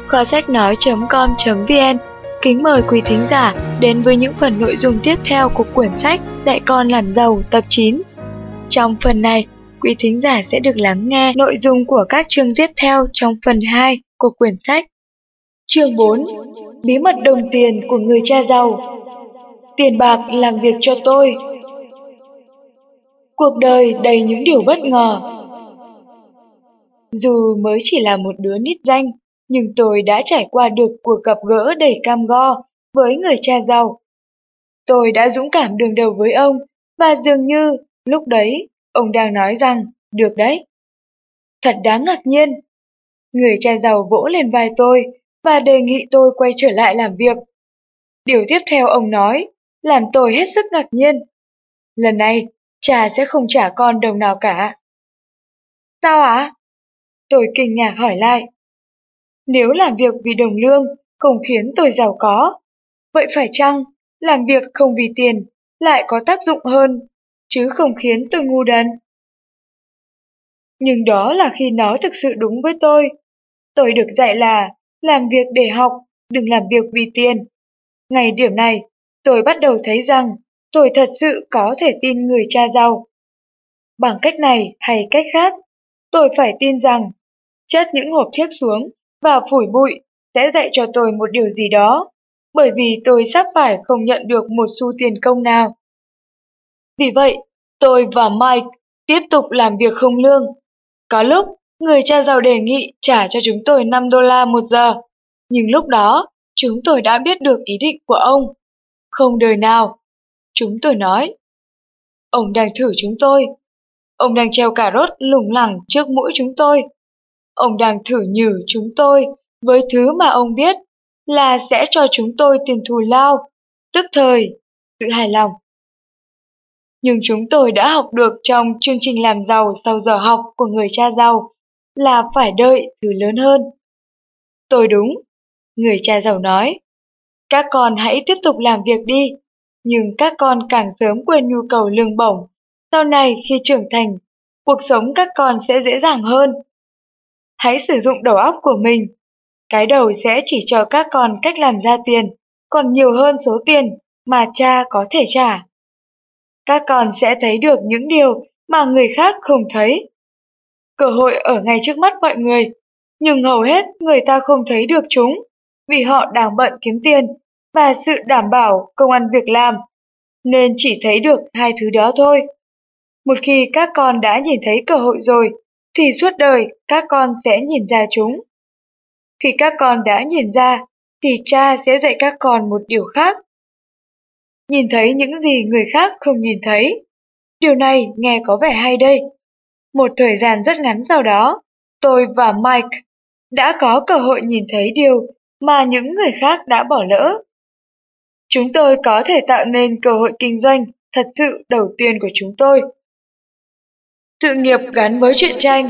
Kho sách nói.com.vn kính mời quý thính giả đến với những phần nội dung tiếp theo của quyển sách Dạy con làm giàu tập 9. Trong phần này, quý thính giả sẽ được lắng nghe nội dung của các chương tiếp theo trong phần 2 của quyển sách. Chương 4. Bí mật đồng tiền của người cha giàu. Tiền bạc làm việc cho tôi. Cuộc đời đầy những điều bất ngờ. Dù mới chỉ là một đứa nít danh, nhưng tôi đã trải qua được cuộc gặp gỡ đầy cam go với người cha giàu. Tôi đã dũng cảm đương đầu với ông, và dường như lúc đấy ông đang nói rằng, được đấy. Thật đáng ngạc nhiên. Người cha giàu vỗ lên vai tôi và đề nghị tôi quay trở lại làm việc. Điều tiếp theo ông nói làm tôi hết sức ngạc nhiên. Lần này, cha sẽ không trả con đồng nào cả. Sao ạ? Tôi kinh ngạc hỏi lại. Nếu làm việc vì đồng lương không khiến tôi giàu có, vậy phải chăng làm việc không vì tiền lại có tác dụng hơn, chứ không khiến tôi ngu đần? Nhưng đó là khi nó thực sự đúng với tôi. Tôi được dạy là làm việc để học, đừng làm việc vì tiền. Ngay điểm này, tôi bắt đầu thấy rằng tôi thật sự có thể tin người cha giàu. Bằng cách này hay cách khác, tôi phải tin rằng chất những hộp thiếc xuống và phủi bụi sẽ dạy cho tôi một điều gì đó, bởi vì tôi sắp phải không nhận được một xu tiền công nào. Vì vậy, tôi và Mike tiếp tục làm việc không lương. Có lúc, người cha giàu đề nghị trả cho chúng tôi $5 một giờ, nhưng lúc đó, chúng tôi đã biết được ý định của ông. Không đời nào. Chúng tôi nói. Ông đang thử chúng tôi. Ông đang treo cà rốt lủng lẳng trước mũi chúng tôi. Ông đang thử nhử chúng tôi với thứ mà ông biết là sẽ cho chúng tôi tiền thù lao, tức thời, sự hài lòng. Nhưng chúng tôi đã học được trong chương trình làm giàu sau giờ học của người cha giàu là phải đợi thứ lớn hơn. Tôi đúng, người cha giàu nói. Các con hãy tiếp tục làm việc đi, nhưng các con càng sớm quên nhu cầu lương bổng. Sau này khi trưởng thành, cuộc sống các con sẽ dễ dàng hơn. Hãy sử dụng đầu óc của mình. Cái đầu sẽ chỉ cho các con cách làm ra tiền, còn nhiều hơn số tiền mà cha có thể trả. Các con sẽ thấy được những điều mà người khác không thấy. Cơ hội ở ngay trước mắt mọi người, nhưng hầu hết người ta không thấy được chúng, vì họ đang bận kiếm tiền và sự đảm bảo công ăn việc làm, nên chỉ thấy được hai thứ đó thôi. Một khi các con đã nhìn thấy cơ hội rồi, thì suốt đời các con sẽ nhìn ra chúng. Khi các con đã nhìn ra, thì cha sẽ dạy các con một điều khác. Nhìn thấy những gì người khác không nhìn thấy. Điều này nghe có vẻ hay đây. Một thời gian rất ngắn sau đó, tôi và Mike đã có cơ hội nhìn thấy điều mà những người khác đã bỏ lỡ. Chúng tôi có thể tạo nên cơ hội kinh doanh thật sự đầu tiên của chúng tôi. Sự nghiệp gắn với truyện tranh.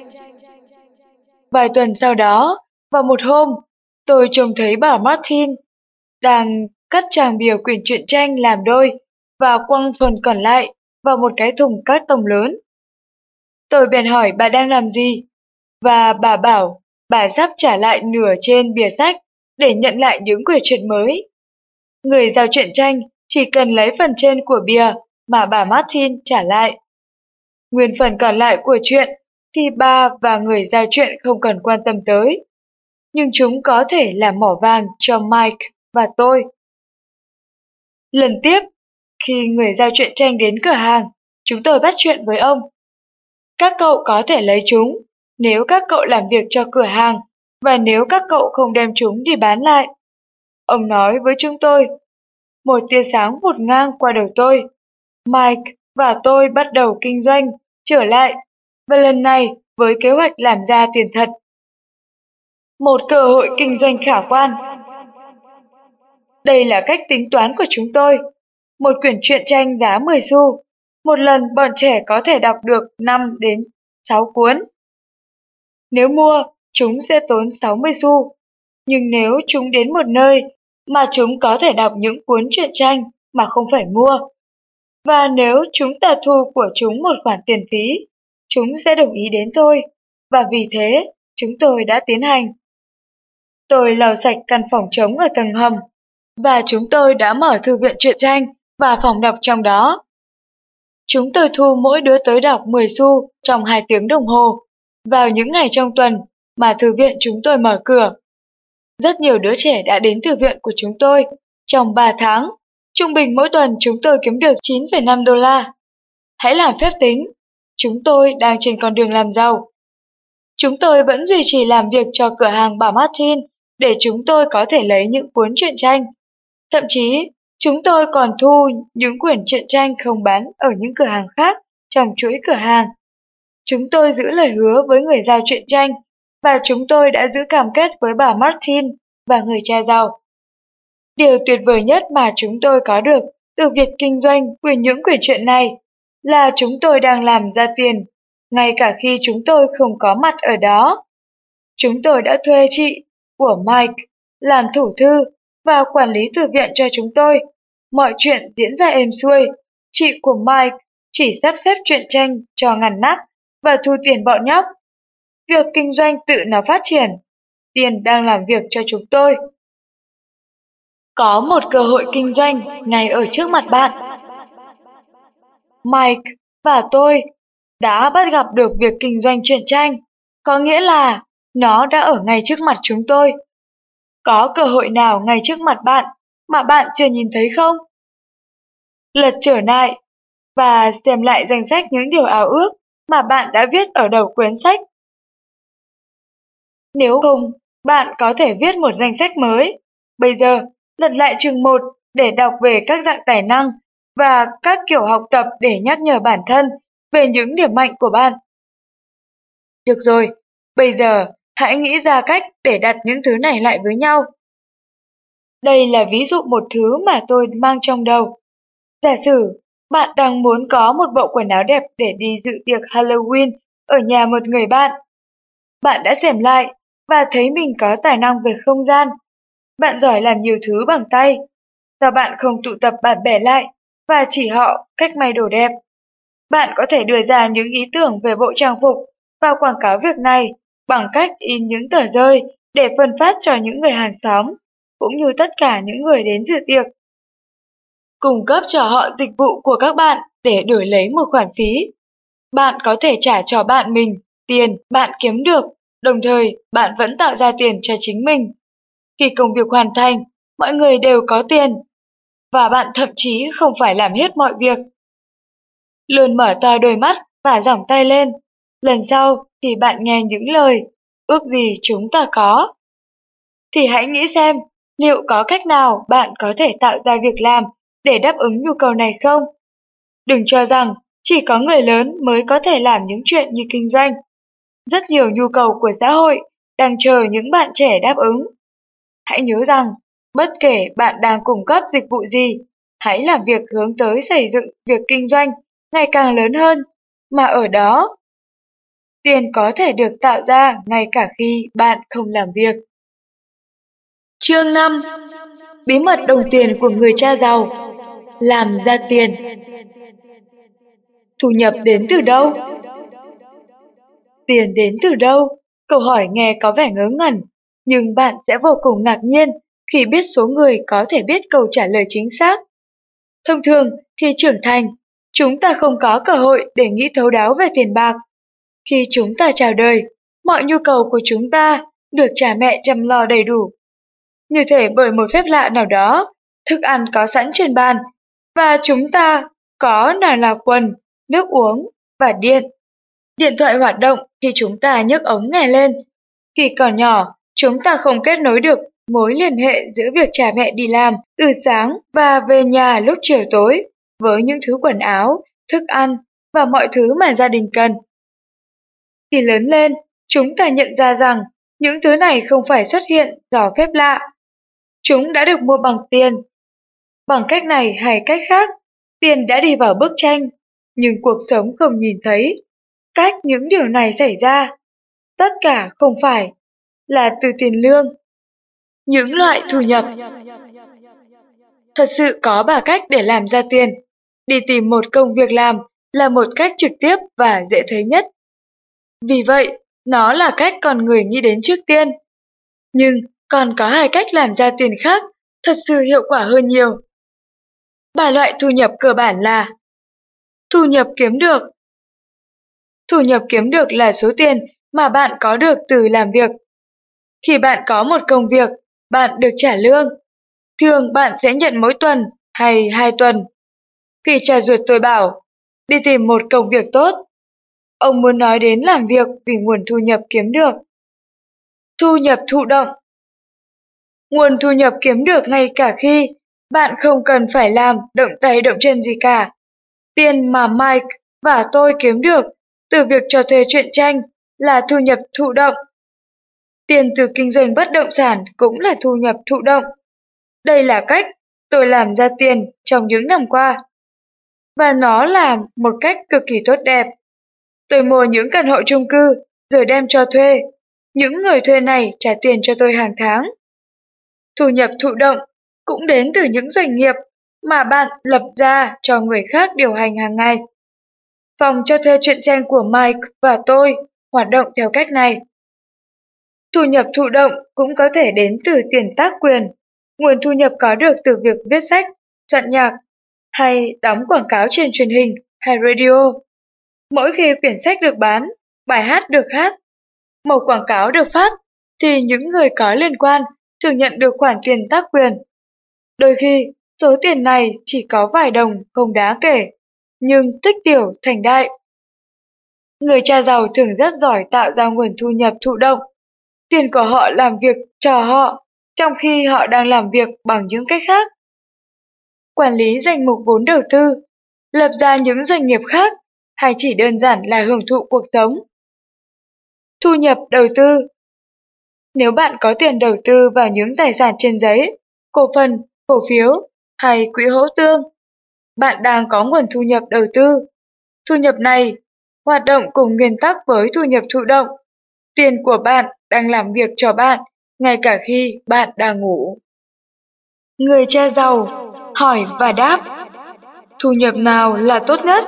Vài tuần sau đó, vào một hôm, tôi trông thấy bà Martin đang cắt trang bìa quyển truyện tranh làm đôi và quăng phần còn lại vào một cái thùng cát tông lớn. Tôi bèn hỏi bà đang làm gì, và bà bảo bà sắp trả lại nửa trên bìa sách để nhận lại những quyển truyện mới. Người giao truyện tranh chỉ cần lấy phần trên của bìa mà bà Martin trả lại. Nguyên phần còn lại của truyện thì bà và người giao truyện không cần quan tâm tới, nhưng chúng có thể là mỏ vàng cho Mike và tôi. Lần tiếp, khi người giao truyện tranh đến cửa hàng, chúng tôi bắt chuyện với ông. Các cậu có thể lấy chúng nếu các cậu làm việc cho cửa hàng và nếu các cậu không đem chúng đi bán lại. Ông nói với chúng tôi. Một tia sáng vụt ngang qua đầu tôi. Mike và tôi bắt đầu kinh doanh, trở lại, và lần này với kế hoạch làm ra tiền thật. Một cơ hội kinh doanh khả quan. Đây là cách tính toán của chúng tôi. Một quyển truyện tranh giá 10 xu. Một lần bọn trẻ có thể đọc được 5 đến 6 cuốn. Nếu mua, chúng sẽ tốn 60 xu. Nhưng nếu chúng đến một nơi mà chúng có thể đọc những cuốn truyện tranh mà không phải mua, và nếu chúng ta thu của chúng một khoản tiền phí, chúng sẽ đồng ý đến thôi, và vì thế chúng tôi đã tiến hành. Tôi lau sạch căn phòng trống ở tầng hầm, và chúng tôi đã mở thư viện truyện tranh và phòng đọc trong đó. Chúng tôi thu mỗi đứa tới đọc 10 xu trong 2 tiếng đồng hồ, vào những ngày trong tuần mà thư viện chúng tôi mở cửa. Rất nhiều đứa trẻ đã đến thư viện của chúng tôi trong 3 tháng. Trung bình mỗi tuần chúng tôi kiếm được 9,5 đô la. Hãy làm phép tính, chúng tôi đang trên con đường làm giàu. Chúng tôi vẫn duy trì làm việc cho cửa hàng bà Martin để chúng tôi có thể lấy những cuốn truyện tranh. Thậm chí, chúng tôi còn thu những quyển truyện tranh không bán ở những cửa hàng khác trong chuỗi cửa hàng. Chúng tôi giữ lời hứa với người giao truyện tranh, và chúng tôi đã giữ cam kết với bà Martin và người cha giàu. Điều tuyệt vời nhất mà chúng tôi có được từ việc kinh doanh của những quyển truyện này là chúng tôi đang làm ra tiền, ngay cả khi chúng tôi không có mặt ở đó. Chúng tôi đã thuê chị của Mike làm thủ thư và quản lý thư viện cho chúng tôi. Mọi chuyện diễn ra êm xuôi. Chị của Mike chỉ sắp xếp truyện tranh cho ngăn nắp và thu tiền bọn nhóc. Việc kinh doanh tự nó phát triển. Tiền đang làm việc cho chúng tôi. Có một cơ hội kinh doanh ngay ở trước mặt bạn. Mike và tôi đã bắt gặp được việc kinh doanh truyện tranh, có nghĩa là nó đã ở ngay trước mặt chúng tôi. Có cơ hội nào ngay trước mặt bạn mà bạn chưa nhìn thấy không? Lật trở lại và xem lại danh sách những điều ao ước mà bạn đã viết ở đầu quyển sách. Nếu không, bạn có thể viết một danh sách mới. Bây giờ, lật lại chương 1 để đọc về các dạng tài năng và các kiểu học tập để nhắc nhở bản thân về những điểm mạnh của bạn. Được rồi, bây giờ hãy nghĩ ra cách để đặt những thứ này lại với nhau. Đây là ví dụ một thứ mà tôi mang trong đầu. Giả sử bạn đang muốn có một bộ quần áo đẹp để đi dự tiệc Halloween ở nhà một người bạn. Bạn đã xem lại và thấy mình có tài năng về không gian. Bạn giỏi làm nhiều thứ bằng tay. Sao bạn không tụ tập bạn bè lại và chỉ họ cách may đồ đẹp? Bạn có thể đưa ra những ý tưởng về bộ trang phục và quảng cáo việc này bằng cách in những tờ rơi để phân phát cho những người hàng xóm, cũng như tất cả những người đến dự tiệc. Cung cấp cho họ dịch vụ của các bạn để đổi lấy một khoản phí. Bạn có thể trả cho bạn mình tiền bạn kiếm được, đồng thời bạn vẫn tạo ra tiền cho chính mình. Khi công việc hoàn thành, mọi người đều có tiền, và bạn thậm chí không phải làm hết mọi việc. Luôn mở to đôi mắt và giỏng tay lên. Lần sau thì bạn nghe những lời, ước gì chúng ta có. Thì hãy nghĩ xem, liệu có cách nào bạn có thể tạo ra việc làm để đáp ứng nhu cầu này không? Đừng cho rằng chỉ có người lớn mới có thể làm những chuyện như kinh doanh. Rất nhiều nhu cầu của xã hội đang chờ những bạn trẻ đáp ứng. Hãy nhớ rằng, bất kể bạn đang cung cấp dịch vụ gì, hãy làm việc hướng tới xây dựng việc kinh doanh ngày càng lớn hơn, mà ở đó, tiền có thể được tạo ra ngay cả khi bạn không làm việc. Chương 5. Bí mật đồng tiền của người cha giàu. Làm ra tiền. Thu nhập đến từ đâu? Tiền đến từ đâu? Câu hỏi nghe có vẻ ngớ ngẩn, nhưng bạn sẽ vô cùng ngạc nhiên khi biết số người có thể biết câu trả lời chính xác. Thông thường, khi trưởng thành, chúng ta không có cơ hội để nghĩ thấu đáo về tiền bạc. Khi chúng ta chào đời, mọi nhu cầu của chúng ta được cha mẹ chăm lo đầy đủ. Như thể bởi một phép lạ nào đó, thức ăn có sẵn trên bàn, và chúng ta có nào là quần, nước uống và điện. Điện thoại hoạt động khi chúng ta nhấc ống nghe lên. Khi còn nhỏ, chúng ta không kết nối được mối liên hệ giữa việc cha mẹ đi làm từ sáng và về nhà lúc chiều tối với những thứ quần áo, thức ăn và mọi thứ mà gia đình cần. Khi lớn lên, chúng ta nhận ra rằng những thứ này không phải xuất hiện do phép lạ. Chúng đã được mua bằng tiền. Bằng cách này hay cách khác, tiền đã đi vào bức tranh, nhưng cuộc sống không nhìn thấy cách những điều này xảy ra. Tất cả không phải là từ tiền lương. Những loại thu nhập. Thật sự có 3 cách để làm ra tiền. Đi tìm một công việc làm là một cách trực tiếp và dễ thấy nhất. Vì vậy, nó là cách con người nghĩ đến trước tiên. Nhưng Còn có 2 cách làm ra tiền khác, thật sự hiệu quả hơn nhiều. 3 loại thu nhập cơ bản là: thu nhập kiếm được. Thu nhập kiếm được là số tiền mà bạn có được từ làm việc. Khi bạn có một công việc, bạn được trả lương. Thường bạn sẽ nhận mỗi tuần hay 2 tuần. Khi cha ruột tôi bảo, đi tìm một công việc tốt, ông muốn nói đến làm việc vì nguồn thu nhập kiếm được. Thu nhập thụ động. Nguồn thu nhập kiếm được ngay cả khi bạn không cần phải làm động tay động chân gì cả. Tiền mà Mike và tôi kiếm được từ việc cho thuê truyện tranh là thu nhập thụ động. Tiền từ kinh doanh bất động sản cũng là thu nhập thụ động. Đây là cách tôi làm ra tiền trong những năm qua. Và nó là một cách cực kỳ tốt đẹp. Tôi mua những căn hộ chung cư rồi đem cho thuê. Những người thuê này trả tiền cho tôi hàng tháng. Thu nhập thụ động cũng đến từ những doanh nghiệp mà bạn lập ra cho người khác điều hành hàng ngày. Phòng cho thuê truyện tranh của Mike và tôi hoạt động theo cách này. Thu nhập thụ động cũng có thể đến từ tiền tác quyền, nguồn thu nhập có được từ việc viết sách, soạn nhạc, hay đóng quảng cáo trên truyền hình hay radio. Mỗi khi quyển sách được bán, bài hát được hát, mẩu quảng cáo được phát, thì những người có liên quan thường nhận được khoản tiền tác quyền. Đôi khi, số tiền này chỉ có vài đồng không đáng kể, nhưng tích tiểu thành đại. Người cha giàu thường rất giỏi tạo ra nguồn thu nhập thụ động. Tiền của họ làm việc cho họ, trong khi họ đang làm việc bằng những cách khác. Quản lý danh mục vốn đầu tư, lập ra những doanh nghiệp khác, hay chỉ đơn giản là hưởng thụ cuộc sống. Thu nhập đầu tư. Nếu bạn có tiền đầu tư vào những tài sản trên giấy, cổ phần, cổ phiếu hay quỹ hỗ tương, bạn đang có nguồn thu nhập đầu tư. Thu nhập này hoạt động cùng nguyên tắc với thu nhập thụ động. Tiền của bạn đang làm việc cho bạn, ngay cả khi bạn đang ngủ. Người cha giàu hỏi và đáp, thu nhập nào là tốt nhất?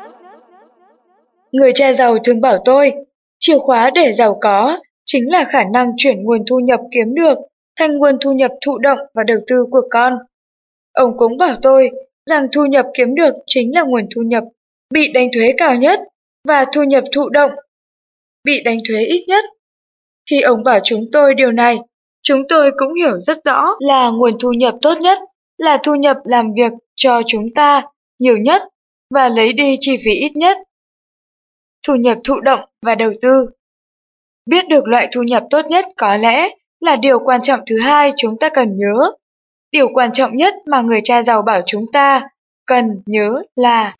Người cha giàu thường bảo tôi, chìa khóa để giàu có chính là khả năng chuyển nguồn thu nhập kiếm được thành nguồn thu nhập thụ động và đầu tư của con. Ông cũng bảo tôi rằng thu nhập kiếm được chính là nguồn thu nhập bị đánh thuế cao nhất và thu nhập thụ động bị đánh thuế ít nhất. Khi ông bảo chúng tôi điều này, chúng tôi cũng hiểu rất rõ là nguồn thu nhập tốt nhất là thu nhập làm việc cho chúng ta nhiều nhất và lấy đi chi phí ít nhất. Thu nhập thụ động và đầu tư. Biết được loại thu nhập tốt nhất có lẽ là điều quan trọng thứ hai chúng ta cần nhớ. Điều quan trọng nhất mà người cha giàu bảo chúng ta cần nhớ là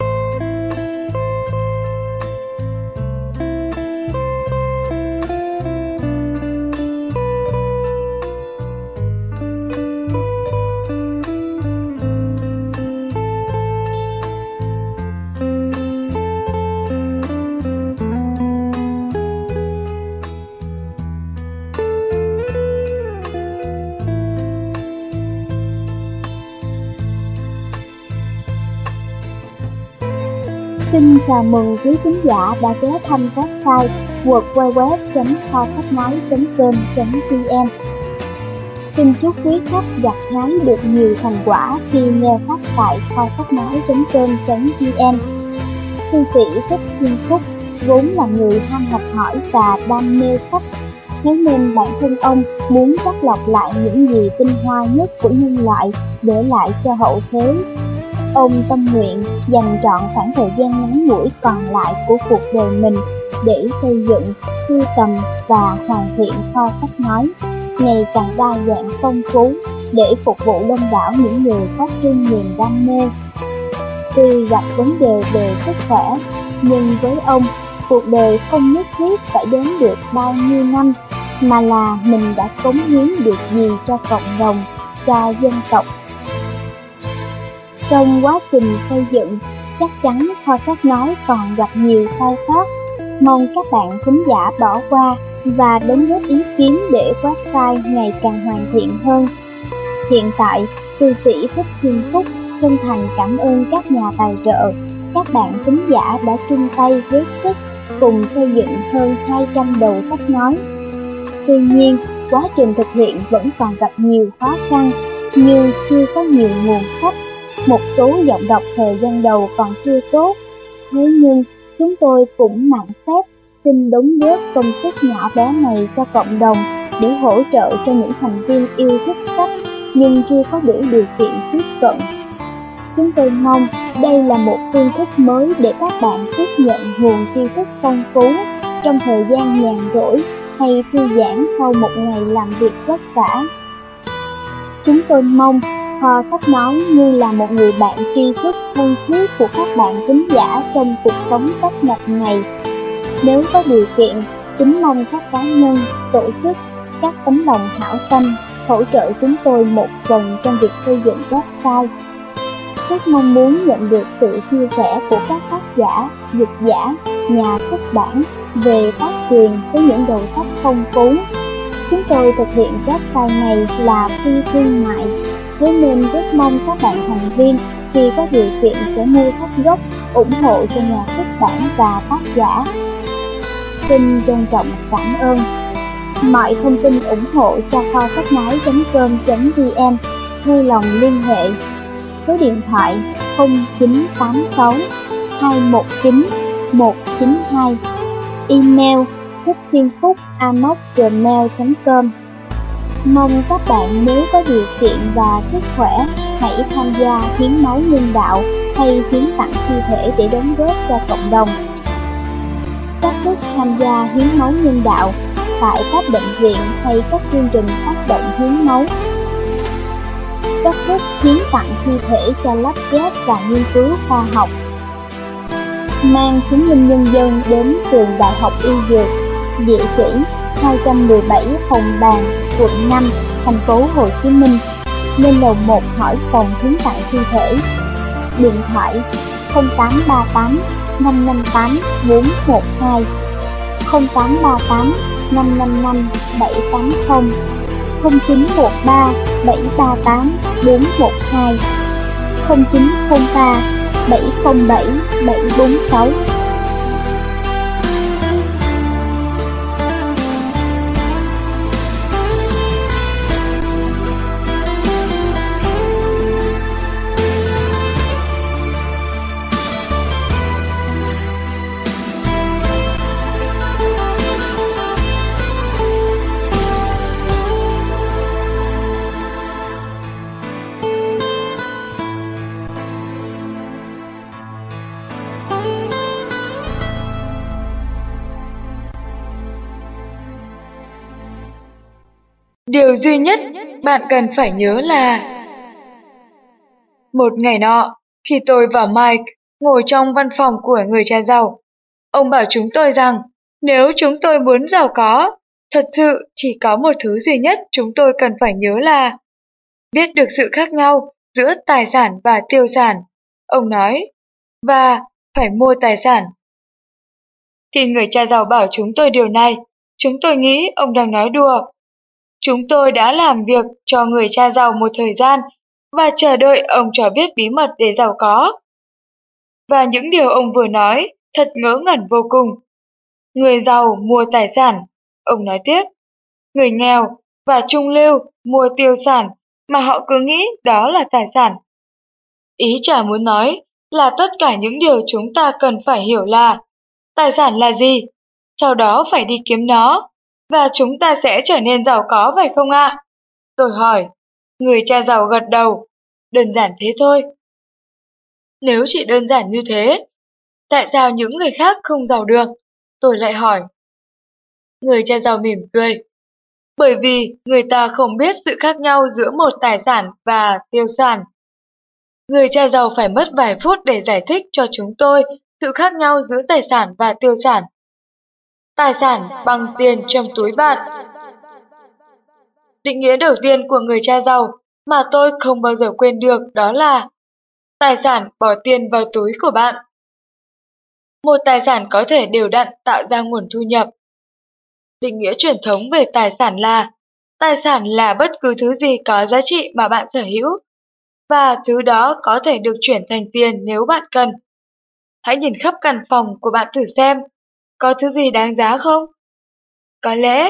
Xin chào mừng quý khán giả đã ghé thăm website www.kho-sách-nói.com.vn. Xin chúc quý khách gặt hái được nhiều thành quả khi nghe sách tại kho-sách-nói.com.vn. Thư sĩ Thích Thiên Phúc vốn là người ham học hỏi và đam mê sách, thế nên bản thân ông muốn chắt lọc lại những gì tinh hoa nhất của nhân loại để lại cho hậu thế. Ông tâm nguyện dành trọn khoảng thời gian ngắn ngủi còn lại của cuộc đời mình để xây dựng, sưu tầm và hoàn thiện kho sách nói, ngày càng đa dạng phong phú để phục vụ đông đảo những người có chung niềm đam mê. Tuy gặp vấn đề về sức khỏe, nhưng với ông, cuộc đời không nhất thiết phải đến được bao nhiêu năm, mà là mình đã cống hiến được gì cho cộng đồng, cho dân tộc. Trong quá trình xây dựng, chắc chắn kho sách nói còn gặp nhiều sai sót. Mong các bạn khán giả bỏ qua và đóng góp ý kiến để website ngày càng hoàn thiện hơn. Hiện tại, thư sĩ Thích Thiên Phúc chân thành cảm ơn các nhà tài trợ, các bạn khán giả đã chung tay góp sức cùng xây dựng hơn 200 đầu sách nói. Tuy nhiên, quá trình thực hiện vẫn còn gặp nhiều khó khăn như chưa có nhiều nguồn sách, một số giọng đọc thời gian đầu còn chưa tốt. Thế nhưng, chúng tôi cũng mạn phép xin đóng góp công sức nhỏ bé này cho cộng đồng để hỗ trợ cho những thành viên yêu thích sách nhưng chưa có đủ điều kiện tiếp cận. Chúng tôi mong đây là một phương thức mới để các bạn tiếp nhận nguồn tri thức phong phú trong thời gian nhàn rỗi hay thư giãn sau một ngày làm việc vất vả. Chúng tôi mong Kho Sách Nói như là một người bạn tri thức thân thiết của các bạn thính giả trong cuộc sống tấp nập này. Nếu có điều kiện, kính mong các cá nhân, tổ chức, các tấm lòng hảo tâm hỗ trợ chúng tôi một phần trong việc xây dựng website. Rất mong muốn nhận được sự chia sẻ của các tác giả, dịch giả, nhà xuất bản về tác quyền với những đầu sách phong phú. Chúng tôi thực hiện website này là phi thương mại, thế nên rất mong các bạn thành viên khi có điều kiện sẽ mua sách gốc, ủng hộ cho nhà xuất bản và tác giả. Xin trân trọng cảm ơn. Mọi thông tin ủng hộ cho kho sách nói.com.vn vui lòng liên hệ. Số điện thoại 0986 219 192. Email thích.phiên.phúc@gmail.com. Mong các bạn nếu có điều kiện và sức khỏe hãy tham gia hiến máu nhân đạo hay hiến tặng thi thể để đóng góp cho cộng đồng. Cách thức tham gia hiến máu nhân đạo tại các bệnh viện hay các chương trình phát động hiến máu. Cách thức hiến tặng thi thể cho lắp ghép và nghiên cứu khoa học. Mang chứng minh nhân dân đến trường Đại học Y Dược, địa chỉ 217 Hồng Bàng, quận 5, thành phố Hồ Chí Minh. Lên lầu 1 hỏi phòng hiến tặng thi thể. Điện thoại 0838 558 412, 0838 555 780, 0913 738 412, 0903 707 746. Điều duy nhất bạn cần phải nhớ là một ngày nọ, khi tôi và Mike ngồi trong văn phòng của người cha giàu, ông bảo chúng tôi rằng nếu chúng tôi muốn giàu có, thật sự chỉ có một thứ duy nhất chúng tôi cần phải nhớ là biết được sự khác nhau giữa tài sản và tiêu sản, ông nói, và phải mua tài sản. Khi người cha giàu bảo chúng tôi điều này, chúng tôi nghĩ ông đang nói đùa. Chúng tôi đã làm việc cho người cha giàu một thời gian và chờ đợi ông cho biết bí mật để giàu có. Và những điều ông vừa nói thật ngớ ngẩn vô cùng. Người giàu mua tài sản, ông nói tiếp. Người nghèo và trung lưu mua tiêu sản mà họ cứ nghĩ đó là tài sản. Ý chả muốn nói là tất cả những điều chúng ta cần phải hiểu là tài sản là gì, sau đó phải đi kiếm nó, và chúng ta sẽ trở nên giàu có phải không ạ? Tôi hỏi. Người cha giàu gật đầu. Đơn giản thế thôi. Nếu chỉ đơn giản như thế, tại sao những người khác không giàu được? Tôi lại hỏi. Người cha giàu mỉm cười. Bởi vì người ta không biết sự khác nhau giữa một tài sản và tiêu sản. Người cha giàu phải mất vài phút để giải thích cho chúng tôi sự khác nhau giữa tài sản và tiêu sản. Tài sản bằng tiền trong túi bạn. Định nghĩa đầu tiên của người cha giàu mà tôi không bao giờ quên được đó là tài sản bỏ tiền vào túi của bạn. Một tài sản có thể đều đặn tạo ra nguồn thu nhập. Định nghĩa truyền thống về tài sản là bất cứ thứ gì có giá trị mà bạn sở hữu, và thứ đó có thể được chuyển thành tiền nếu bạn cần. Hãy nhìn khắp căn phòng của bạn thử xem, có thứ gì đáng giá không? Có lẽ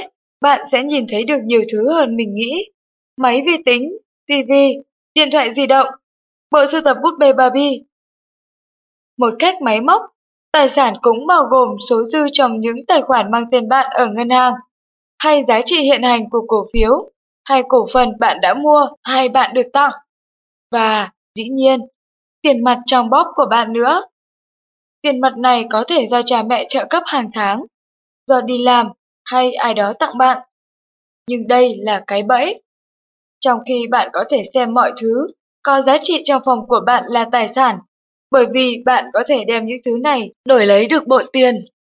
bạn sẽ nhìn thấy được nhiều thứ hơn mình nghĩ. Máy vi tính, tivi, điện thoại di động, bộ sưu tập búp bê Barbie. Một cách máy móc, tài sản cũng bao gồm số dư trong những tài khoản mang tên bạn ở ngân hàng, hay giá trị hiện hành của cổ phiếu, hay cổ phần bạn đã mua hay bạn được tặng. Và, dĩ nhiên, tiền mặt trong bóp của bạn nữa. Tiền mặt này có thể do cha mẹ trợ cấp hàng tháng, do đi làm hay ai đó tặng bạn. Nhưng đây là cái bẫy. Trong khi bạn có thể xem mọi thứ có giá trị trong phòng của bạn là tài sản, bởi vì bạn có thể đem những thứ này đổi lấy được bội tiền.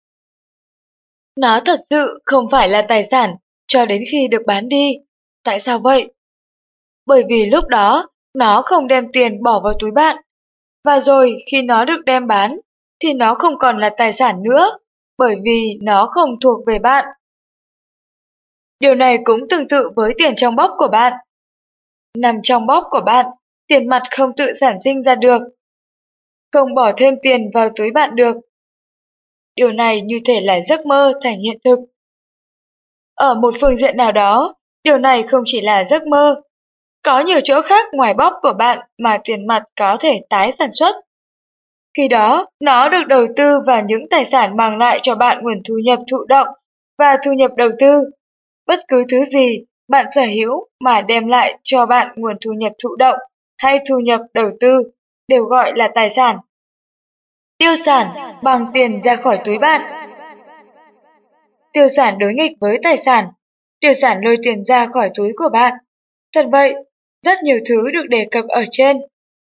Nó thật sự không phải là tài sản cho đến khi được bán đi. Tại sao vậy? Bởi vì lúc đó, nó không đem tiền bỏ vào túi bạn. Và rồi khi nó được đem bán, thì nó không còn là tài sản nữa, bởi vì nó không thuộc về bạn. Điều này cũng tương tự với tiền trong bóp của bạn. Nằm trong bóp của bạn, tiền mặt không tự sản sinh ra được. Không bỏ thêm tiền vào túi bạn được. Điều này như thể là giấc mơ thành hiện thực. Ở một phương diện nào đó, điều này không chỉ là giấc mơ. Có nhiều chỗ khác ngoài bóp của bạn mà tiền mặt có thể tái sản xuất. Khi đó, nó được đầu tư vào những tài sản mang lại cho bạn nguồn thu nhập thụ động và thu nhập đầu tư. Bất cứ thứ gì bạn sở hữu mà đem lại cho bạn nguồn thu nhập thụ động hay thu nhập đầu tư đều gọi là tài sản. Tiêu sản bằng tiền ra khỏi túi bạn. Tiêu sản đối nghịch với tài sản. Tiêu sản lôi tiền ra khỏi túi của bạn. Thật vậy, rất nhiều thứ được đề cập ở trên.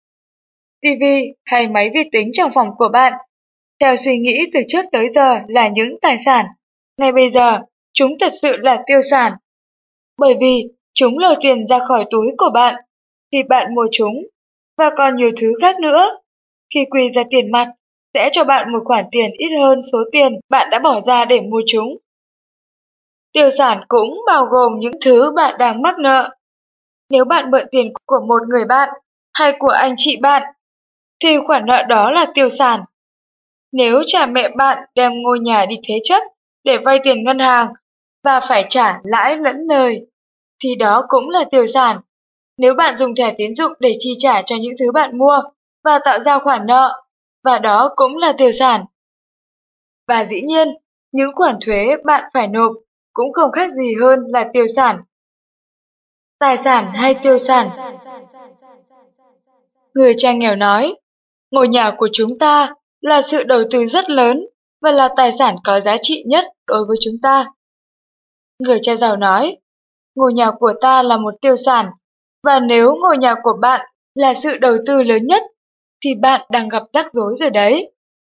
TV hay máy vi tính trong phòng của bạn, theo suy nghĩ từ trước tới giờ là những tài sản. Ngay bây giờ, chúng thật sự là tiêu sản. Bởi vì chúng lôi tiền ra khỏi túi của bạn khi bạn mua chúng, và còn nhiều thứ khác nữa. Khi quy ra tiền mặt, sẽ cho bạn một khoản tiền ít hơn số tiền bạn đã bỏ ra để mua chúng. Tiêu sản cũng bao gồm những thứ bạn đang mắc nợ. Nếu bạn mượn tiền của một người bạn hay của anh chị bạn, thì khoản nợ đó là tiêu sản. Nếu cha mẹ bạn đem ngôi nhà đi thế chấp để vay tiền ngân hàng và phải trả lãi lẫn lời, thì đó cũng là tiêu sản. Nếu bạn dùng thẻ tín dụng để chi trả cho những thứ bạn mua và tạo ra khoản nợ, và đó cũng là tiêu sản. Và dĩ nhiên, những khoản thuế bạn phải nộp cũng không khác gì hơn là tiêu sản. Tài sản hay tiêu sản? Người cha nghèo nói, ngôi nhà của chúng ta là sự đầu tư rất lớn và là tài sản có giá trị nhất đối với chúng ta. Người cha giàu nói, ngôi nhà của ta là một tiêu sản, và nếu ngôi nhà của bạn là sự đầu tư lớn nhất, thì bạn đang gặp rắc rối rồi đấy.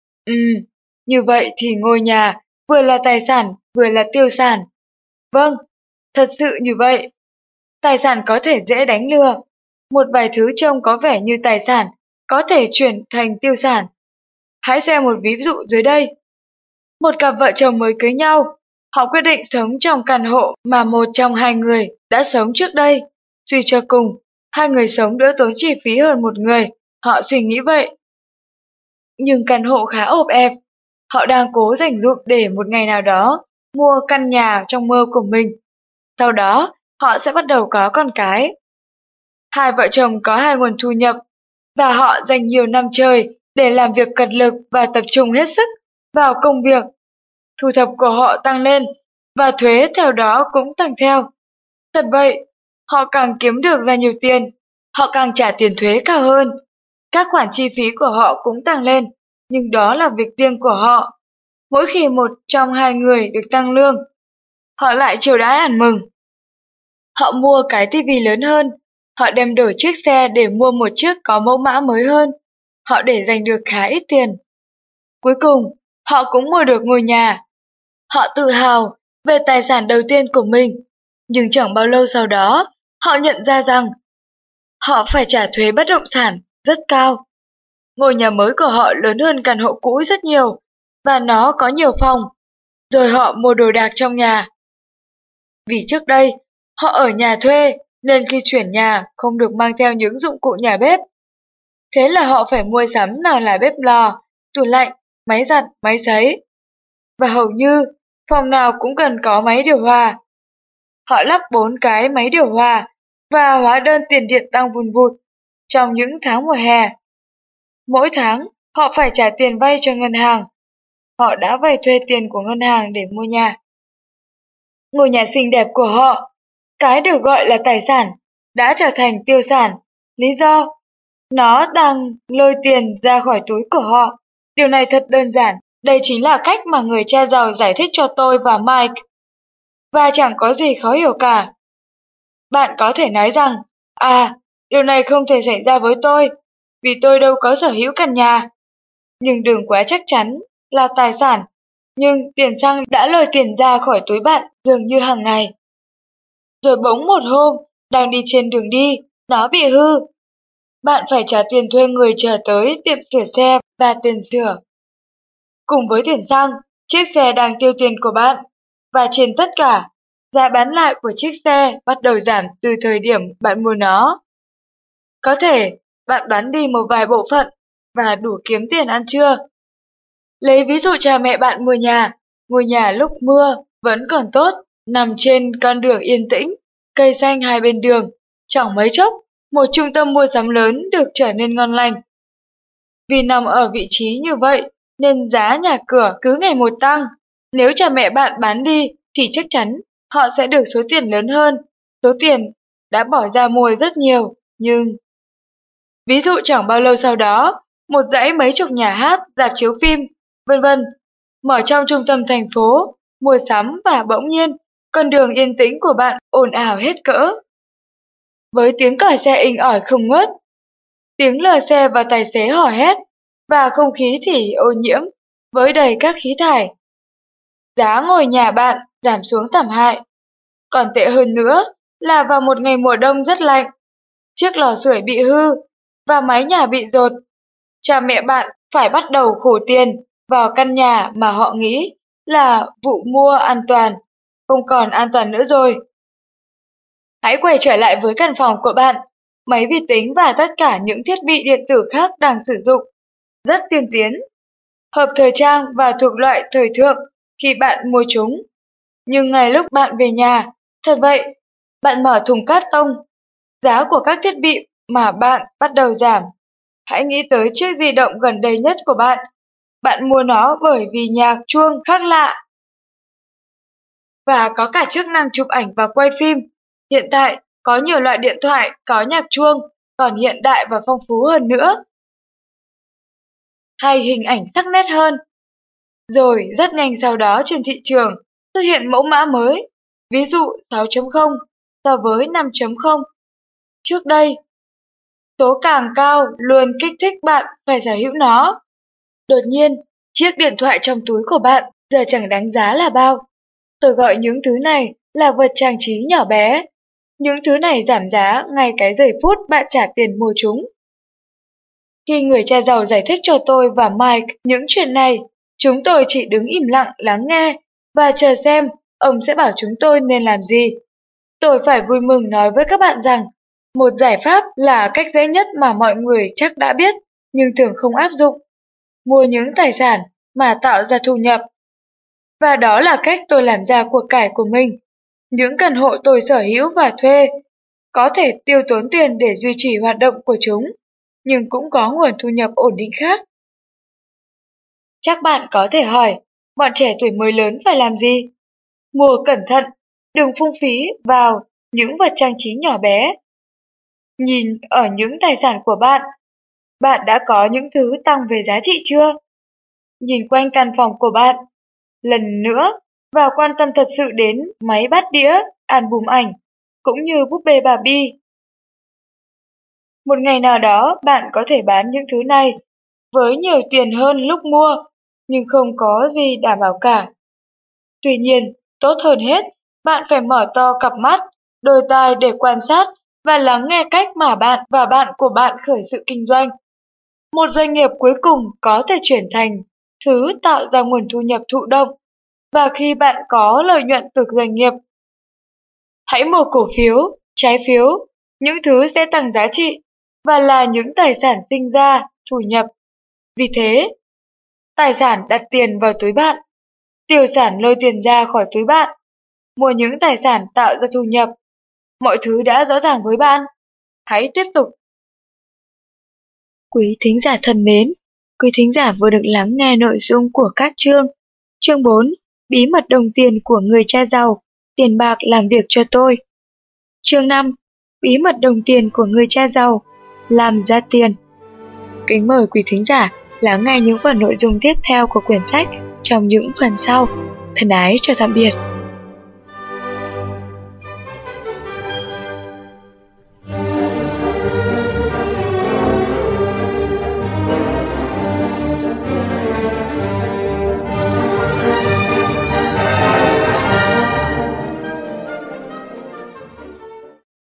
Như vậy thì ngôi nhà vừa là tài sản vừa là tiêu sản. Vâng, thật sự như vậy. Tài sản có thể dễ đánh lừa. Một vài thứ trông có vẻ như tài sản có thể chuyển thành tiêu sản. Hãy xem một ví dụ dưới đây. Một cặp vợ chồng mới cưới nhau. Họ quyết định sống trong căn hộ mà một trong hai người đã sống trước đây. Suy cho cùng, hai người sống đỡ tốn chi phí hơn một người. Họ suy nghĩ vậy. Nhưng căn hộ khá ộp ẹp. Họ đang cố dành dụm để một ngày nào đó mua căn nhà trong mơ của mình. Sau đó, họ sẽ bắt đầu có con cái. Hai vợ chồng có hai nguồn thu nhập, và họ dành nhiều năm trời để làm việc cật lực và tập trung hết sức vào công việc. Thu nhập của họ tăng lên, và thuế theo đó cũng tăng theo. Thật vậy, họ càng kiếm được ra nhiều tiền, họ càng trả tiền thuế cao hơn. Các khoản chi phí của họ cũng tăng lên, nhưng đó là việc riêng của họ. Mỗi khi một trong hai người được tăng lương, họ lại chiêu đãi ăn mừng. Họ mua cái tivi lớn hơn, họ đem đổi chiếc xe để mua một chiếc có mẫu mã mới hơn. Họ để dành được khá ít tiền. Cuối cùng, họ cũng mua được ngôi nhà. Họ tự hào về tài sản đầu tiên của mình, nhưng chẳng bao lâu sau đó, họ nhận ra rằng họ phải trả thuế bất động sản rất cao. Ngôi nhà mới của họ lớn hơn căn hộ cũ rất nhiều, và nó có nhiều phòng. Rồi họ mua đồ đạc trong nhà. Vì trước đây, họ ở nhà thuê, nên khi chuyển nhà không được mang theo những dụng cụ nhà bếp. Thế là họ phải mua sắm nào là bếp lò, tủ lạnh, máy giặt, máy sấy. Và hầu như, phòng nào cũng cần có máy điều hòa. họ lắp 4 cái máy điều hòa và hóa đơn tiền điện tăng vùn vụt trong những tháng mùa hè. Mỗi tháng, họ phải trả tiền vay cho ngân hàng. Họ đã vay thuê tiền của ngân hàng để mua nhà. Ngôi nhà xinh đẹp của họ, cái được gọi là tài sản, đã trở thành tiêu sản. Lý do? Nó đang lôi tiền ra khỏi túi của họ. Điều này thật đơn giản. Đây chính là cách mà người cha giàu giải thích cho tôi và Mike. Và chẳng có gì khó hiểu cả. Bạn có thể nói rằng, điều này không thể xảy ra với tôi, vì tôi đâu có sở hữu căn nhà. Nhưng đừng quá chắc chắn là tài sản, nhưng tiền xăng đã lôi tiền ra khỏi túi bạn dường như hàng ngày. Rồi bỗng một hôm, đang đi trên đường đi, nó bị hư. Bạn phải trả tiền thuê người chở tới tiệm sửa xe và tiền sửa. Cùng với tiền xăng, chiếc xe đang tiêu tiền của bạn, và trên tất cả, giá bán lại của chiếc xe bắt đầu giảm từ thời điểm bạn mua nó. Có thể bạn bán đi một vài bộ phận và đủ kiếm tiền ăn trưa. Lấy ví dụ cha mẹ bạn mua nhà, ngôi nhà lúc mưa vẫn còn tốt, nằm trên con đường yên tĩnh, cây xanh hai bên đường, chẳng mấy chốc, một trung tâm mua sắm lớn được trở nên ngon lành. Vì nằm ở vị trí như vậy, nên giá nhà cửa cứ ngày một tăng. Nếu cha mẹ bạn bán đi, thì chắc chắn họ sẽ được số tiền lớn hơn, số tiền đã bỏ ra mua rất nhiều, nhưng... Ví dụ chẳng bao lâu sau đó, một dãy mấy chục nhà hát, rạp chiếu phim, vân vân, mở trong trung tâm thành phố, mua sắm và bỗng nhiên, con đường yên tĩnh của bạn ồn ào hết cỡ. Với tiếng còi xe inh ỏi không ngớt, tiếng lờ xe và tài xế hò hét, và không khí thì ô nhiễm, với đầy các khí thải. Giá ngôi nhà bạn giảm xuống thảm hại. Còn tệ hơn nữa là vào một ngày mùa đông rất lạnh, chiếc lò sưởi bị hư và mái nhà bị dột. Cha mẹ bạn phải bắt đầu khổ tiền vào căn nhà mà họ nghĩ là vụ mua an toàn, không còn an toàn nữa rồi. Hãy quay trở lại với căn phòng của bạn, máy vi tính và tất cả những thiết bị điện tử khác đang sử dụng. Rất tiên tiến, hợp thời trang và thuộc loại thời thượng khi bạn mua chúng. Nhưng ngay lúc bạn về nhà, thật vậy, bạn mở thùng cát tông, giá của các thiết bị mà bạn bắt đầu giảm. Hãy nghĩ tới chiếc di động gần đây nhất của bạn. Bạn mua nó bởi vì nhạc chuông khác lạ. Và có cả chức năng chụp ảnh và quay phim. Hiện tại, có nhiều loại điện thoại có nhạc chuông, còn hiện đại và phong phú hơn nữa. Hay hình ảnh sắc nét hơn. Rồi rất nhanh sau đó trên thị trường xuất hiện mẫu mã mới, ví dụ 6.0 so với 5.0. Trước đây, số càng cao luôn kích thích bạn phải sở hữu nó. Đột nhiên, chiếc điện thoại trong túi của bạn giờ chẳng đáng giá là bao. Tôi gọi những thứ này là vật trang trí nhỏ bé. Những thứ này giảm giá ngay cái giây phút bạn trả tiền mua chúng. Khi người cha giàu giải thích cho tôi và Mike những chuyện này, chúng tôi chỉ đứng im lặng lắng nghe và chờ xem ông sẽ bảo chúng tôi nên làm gì. Tôi phải vui mừng nói với các bạn rằng, một giải pháp là cách dễ nhất mà mọi người chắc đã biết, nhưng thường không áp dụng. Mua những tài sản mà tạo ra thu nhập. Và đó là cách tôi làm ra của cải của mình. Những căn hộ tôi sở hữu và thuê có thể tiêu tốn tiền để duy trì hoạt động của chúng, nhưng cũng có nguồn thu nhập ổn định khác. Chắc bạn có thể hỏi, bọn trẻ tuổi mới lớn phải làm gì? Mua cẩn thận, đừng phung phí vào những vật trang trí nhỏ bé. Nhìn ở những tài sản của bạn, bạn đã có những thứ tăng về giá trị chưa? Nhìn quanh căn phòng của bạn, lần nữa, và quan tâm thật sự đến máy bắt đĩa, album ảnh, cũng như búp bê Barbie. Một ngày nào đó bạn có thể bán những thứ này với nhiều tiền hơn lúc mua, nhưng không có gì đảm bảo cả. Tuy nhiên, tốt hơn hết, bạn phải mở to cặp mắt, đôi tai để quan sát và lắng nghe cách mà bạn và bạn của bạn khởi sự kinh doanh. Một doanh nghiệp cuối cùng có thể chuyển thành thứ tạo ra nguồn thu nhập thụ động, và khi bạn có lợi nhuận từ doanh nghiệp, hãy mua cổ phiếu, trái phiếu, những thứ sẽ tăng giá trị và là những tài sản sinh ra thu nhập. Vì thế, tài sản đặt tiền vào túi bạn, tiêu sản lôi tiền ra khỏi túi bạn. mua những tài sản tạo ra thu nhập. Mọi thứ đã rõ ràng với bạn. Hãy tiếp tục. Quý thính giả thân mến, quý thính giả vừa được lắng nghe nội dung của các chương. Chương 4, bí mật đồng tiền của người cha giàu, tiền bạc làm việc cho tôi. Chương 5, bí mật đồng tiền của người cha giàu, làm ra tiền. Kính mời quý thính giả lắng nghe những phần nội dung tiếp theo của quyển sách trong những phần sau. Thân ái chào tạm biệt.